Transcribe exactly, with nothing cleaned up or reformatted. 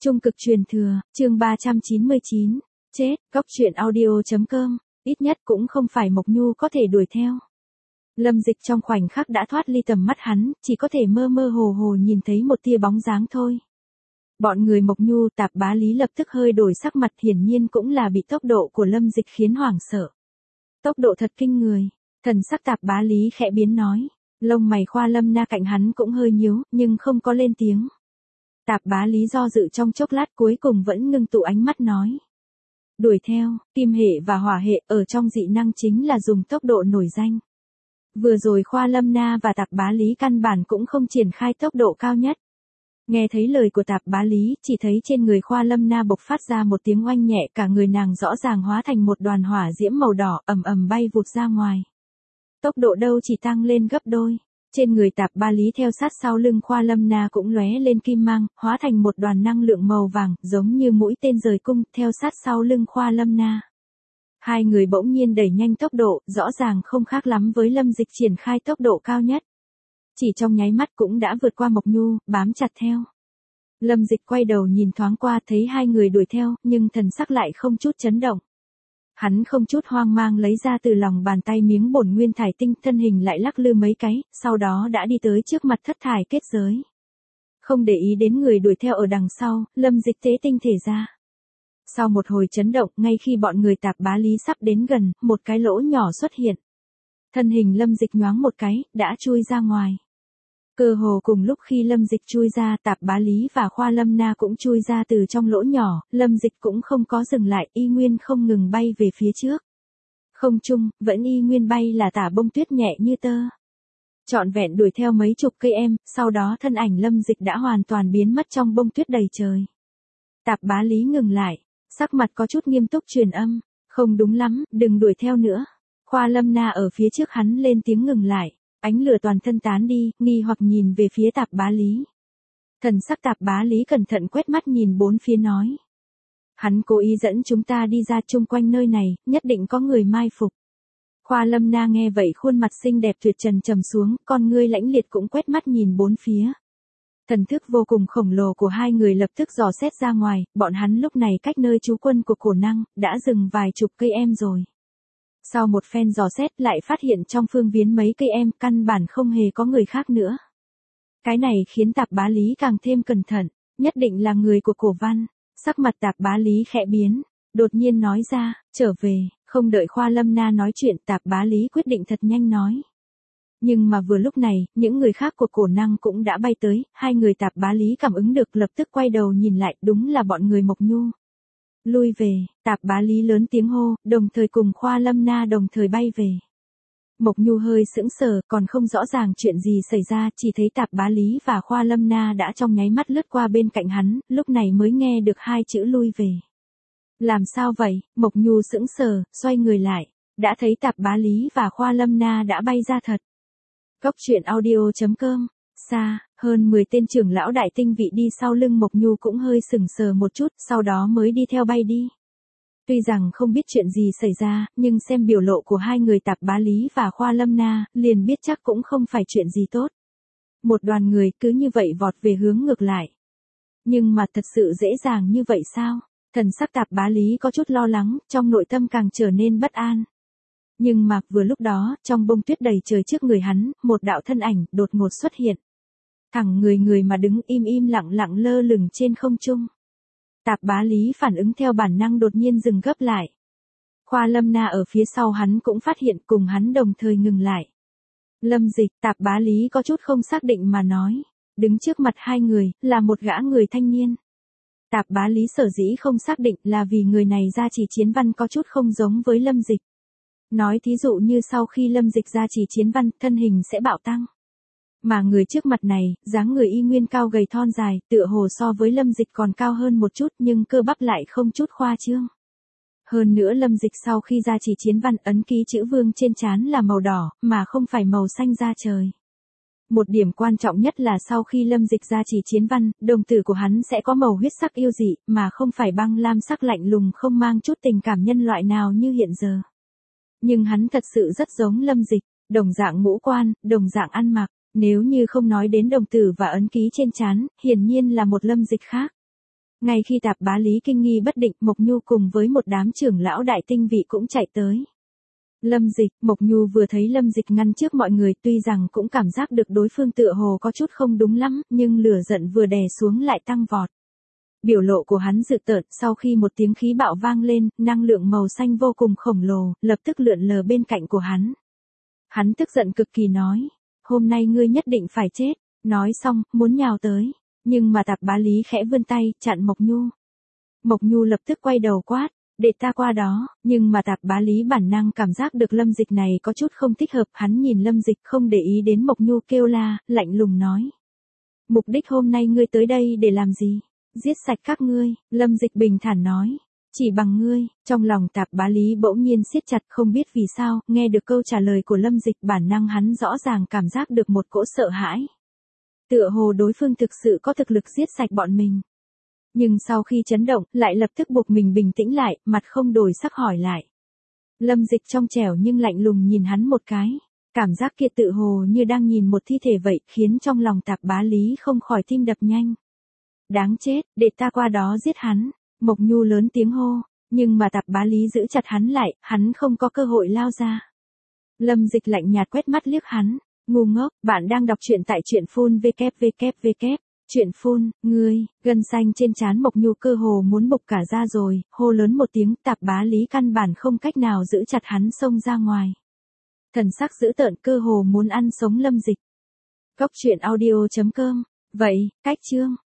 Trung cực truyền thừa, chương ba trăm chín mươi chín, chết, góc truyện audio chấm com, ít nhất cũng không phải Mộc Nhu có thể đuổi theo. Lâm Dịch trong khoảnh khắc đã thoát ly tầm mắt hắn, chỉ có thể mơ mơ hồ hồ nhìn thấy một tia bóng dáng thôi. Bọn người Mộc Nhu Tạp Bá Lý lập tức hơi đổi sắc mặt, hiển nhiên cũng là bị tốc độ của Lâm Dịch khiến hoảng sợ. Tốc độ thật kinh người, thần sắc Tạp Bá Lý khẽ biến nói, lông mày Khoa Lâm Na cạnh hắn cũng hơi nhíu, nhưng không có lên tiếng. Tạp Bá Lý do dự trong chốc lát cuối cùng vẫn ngưng tụ ánh mắt nói. Đuổi theo, kim hệ và hỏa hệ ở trong dị năng chính là dùng tốc độ nổi danh. Vừa rồi Khoa Lâm Na và Tạp Bá Lý căn bản cũng không triển khai tốc độ cao nhất. Nghe thấy lời của Tạp Bá Lý, chỉ thấy trên người Khoa Lâm Na bộc phát ra một tiếng oanh nhẹ, cả người nàng rõ ràng hóa thành một đoàn hỏa diễm màu đỏ ầm ầm bay vụt ra ngoài. Tốc độ đâu chỉ tăng lên gấp đôi. Trên người Tạp Bá Lý theo sát sau lưng Khoa Lâm Na cũng lóe lên kim mang, hóa thành một đoàn năng lượng màu vàng, giống như mũi tên rời cung, theo sát sau lưng Khoa Lâm Na. Hai người bỗng nhiên đẩy nhanh tốc độ, rõ ràng không khác lắm với Lâm Dịch triển khai tốc độ cao nhất. Chỉ trong nháy mắt cũng đã vượt qua Mộc Nhu, bám chặt theo. Lâm Dịch quay đầu nhìn thoáng qua thấy hai người đuổi theo, nhưng thần sắc lại không chút chấn động. Hắn không chút hoang mang lấy ra từ lòng bàn tay miếng bổn nguyên thải tinh, thân hình lại lắc lư mấy cái, sau đó đã đi tới trước mặt thất thải kết giới. Không để ý đến người đuổi theo ở đằng sau, Lâm Dịch tế tinh thể ra. Sau một hồi chấn động, ngay khi bọn người Tạp Bá Lý sắp đến gần, một cái lỗ nhỏ xuất hiện. Thân hình Lâm Dịch nhoáng một cái, đã chui ra ngoài. Cơ hồ cùng lúc khi Lâm Dịch chui ra, Tạp Bá Lý và Khoa Lâm Na cũng chui ra từ trong lỗ nhỏ, Lâm Dịch cũng không có dừng lại, y nguyên không ngừng bay về phía trước. Không trung, vẫn y nguyên bay là tả bông tuyết nhẹ như tơ. Trọn vẹn đuổi theo mấy chục cây em, sau đó thân ảnh Lâm Dịch đã hoàn toàn biến mất trong bông tuyết đầy trời. Tạp Bá Lý ngừng lại, sắc mặt có chút nghiêm túc truyền âm, không đúng lắm, đừng đuổi theo nữa. Khoa Lâm Na ở phía trước hắn lên tiếng ngừng lại. Ánh lửa toàn thân tán đi, nghi hoặc nhìn về phía Tạp Bá Lý. Thần sắc Tạp Bá Lý cẩn thận quét mắt nhìn bốn phía nói. Hắn cố ý dẫn chúng ta đi ra chung quanh nơi này, nhất định có người mai phục. Khoa Lâm Na nghe vậy khuôn mặt xinh đẹp tuyệt trần trầm xuống, con ngươi lãnh liệt cũng quét mắt nhìn bốn phía. Thần thức vô cùng khổng lồ của hai người lập tức dò xét ra ngoài, bọn hắn lúc này cách nơi trú quân của cổ năng, đã dừng vài chục cây em rồi. Sau một phen dò xét lại phát hiện trong phương viễn mấy cây em căn bản không hề có người khác nữa. Cái này khiến Tạp Bá Lý càng thêm cẩn thận, nhất định là người của cổ văn. Sắc mặt Tạp Bá Lý khẽ biến, đột nhiên nói ra, trở về, không đợi Khoa Lâm Na nói chuyện Tạp Bá Lý quyết định thật nhanh nói. Nhưng mà vừa lúc này, những người khác của cổ năng cũng đã bay tới, hai người Tạp Bá Lý cảm ứng được lập tức quay đầu nhìn lại, đúng là bọn người Mộc Nhu. Lui về, Tạp Bá Lý lớn tiếng hô, đồng thời cùng Khoa Lâm Na đồng thời bay về. Mộc Nhu hơi sững sờ, còn không rõ ràng chuyện gì xảy ra, chỉ thấy Tạp Bá Lý và Khoa Lâm Na đã trong nháy mắt lướt qua bên cạnh hắn, lúc này mới nghe được hai chữ lui về. Làm sao vậy? Mộc Nhu sững sờ, xoay người lại, đã thấy Tạp Bá Lý và Khoa Lâm Na đã bay ra thật. Góc truyện audio chấm com, xa, hơn mười tên trưởng lão đại tinh vị đi sau lưng Mộc Nhu cũng hơi sừng sờ một chút, sau đó mới đi theo bay đi. Tuy rằng không biết chuyện gì xảy ra, nhưng xem biểu lộ của hai người Tạp Bá Lý và Khoa Lâm Na, liền biết chắc cũng không phải chuyện gì tốt. Một đoàn người cứ như vậy vọt về hướng ngược lại. Nhưng mà thật sự dễ dàng như vậy sao? Thần sắc Tạp Bá Lý có chút lo lắng, trong nội tâm càng trở nên bất an. Nhưng mà vừa lúc đó, trong bông tuyết đầy trời trước người hắn, một đạo thân ảnh đột ngột xuất hiện. Thẳng người người mà đứng im im lặng lặng lơ lửng trên không trung. Tạp Bá Lý phản ứng theo bản năng đột nhiên dừng gấp lại. Khoa Lâm Na ở phía sau hắn cũng phát hiện cùng hắn đồng thời ngừng lại. Lâm Dịch, Tạp Bá Lý có chút không xác định mà nói. Đứng trước mặt hai người, là một gã người thanh niên. Tạp Bá Lý sở dĩ không xác định là vì người này gia trì chiến văn có chút không giống với Lâm Dịch. Nói thí dụ như sau khi Lâm Dịch gia trì chiến văn, thân hình sẽ bạo tăng. Mà người trước mặt này, dáng người y nguyên cao gầy thon dài, tựa hồ so với Lâm Dịch còn cao hơn một chút nhưng cơ bắp lại không chút khoa trương. Hơn nữa Lâm Dịch sau khi gia trì chiến văn ấn ký chữ vương trên trán là màu đỏ, mà không phải màu xanh da trời. Một điểm quan trọng nhất là sau khi Lâm Dịch gia trì chiến văn, đồng tử của hắn sẽ có màu huyết sắc yêu dị, mà không phải băng lam sắc lạnh lùng không mang chút tình cảm nhân loại nào như hiện giờ. Nhưng hắn thật sự rất giống Lâm Dịch, đồng dạng ngũ quan, đồng dạng ăn mặc. Nếu như không nói đến đồng tử và ấn ký trên trán, hiển nhiên là một Lâm Dịch khác. Ngay khi Tạp Bá Lý kinh nghi bất định, Mộc Nhu cùng với một đám trưởng lão đại tinh vị cũng chạy tới. Lâm Dịch, Mộc Nhu vừa thấy Lâm Dịch ngăn trước mọi người, tuy rằng cũng cảm giác được đối phương tựa hồ có chút không đúng lắm, nhưng lửa giận vừa đè xuống lại tăng vọt. Biểu lộ của hắn dữ tợn, sau khi một tiếng khí bạo vang lên, năng lượng màu xanh vô cùng khổng lồ, lập tức lượn lờ bên cạnh của hắn. Hắn tức giận cực kỳ nói, hôm nay ngươi nhất định phải chết, nói xong, muốn nhào tới, nhưng mà Tạp Bá Lý khẽ vươn tay, chặn Mộc Nhu. Mộc Nhu lập tức quay đầu quát, để ta qua đó, nhưng mà Tạp Bá Lý bản năng cảm giác được Lâm Dịch này có chút không thích hợp, hắn nhìn Lâm Dịch không để ý đến Mộc Nhu kêu la, lạnh lùng nói. Mục đích hôm nay ngươi tới đây để làm gì? Giết sạch các ngươi, Lâm Dịch bình thản nói. Chỉ bằng ngươi, trong lòng Tạp Bá Lý bỗng nhiên siết chặt, không biết vì sao, nghe được câu trả lời của Lâm Dịch bản năng hắn rõ ràng cảm giác được một cỗ sợ hãi. Tựa hồ đối phương thực sự có thực lực giết sạch bọn mình. Nhưng sau khi chấn động, lại lập tức buộc mình bình tĩnh lại, mặt không đổi sắc hỏi lại. Lâm Dịch trong trẻo nhưng lạnh lùng nhìn hắn một cái. Cảm giác kia tự hồ như đang nhìn một thi thể vậy, khiến trong lòng Tạp Bá Lý không khỏi tim đập nhanh. Đáng chết, để ta qua đó giết hắn. Mộc Nhu lớn tiếng hô, nhưng mà Tạp Bá Lý giữ chặt hắn lại, hắn không có cơ hội lao ra. Lâm Dịch lạnh nhạt quét mắt liếc hắn, ngu ngốc, bạn đang đọc truyện tại truyện phun vê kép vê kép vê kép. Truyện phun, ngươi, gân xanh trên trán Mộc Nhu cơ hồ muốn bục cả ra rồi, hô lớn một tiếng, Tạp Bá Lý căn bản không cách nào giữ chặt hắn xông ra ngoài. Thần sắc dữ tợn cơ hồ muốn ăn sống Lâm Dịch. Góc truyện audio chấm com. Vậy, cách chương.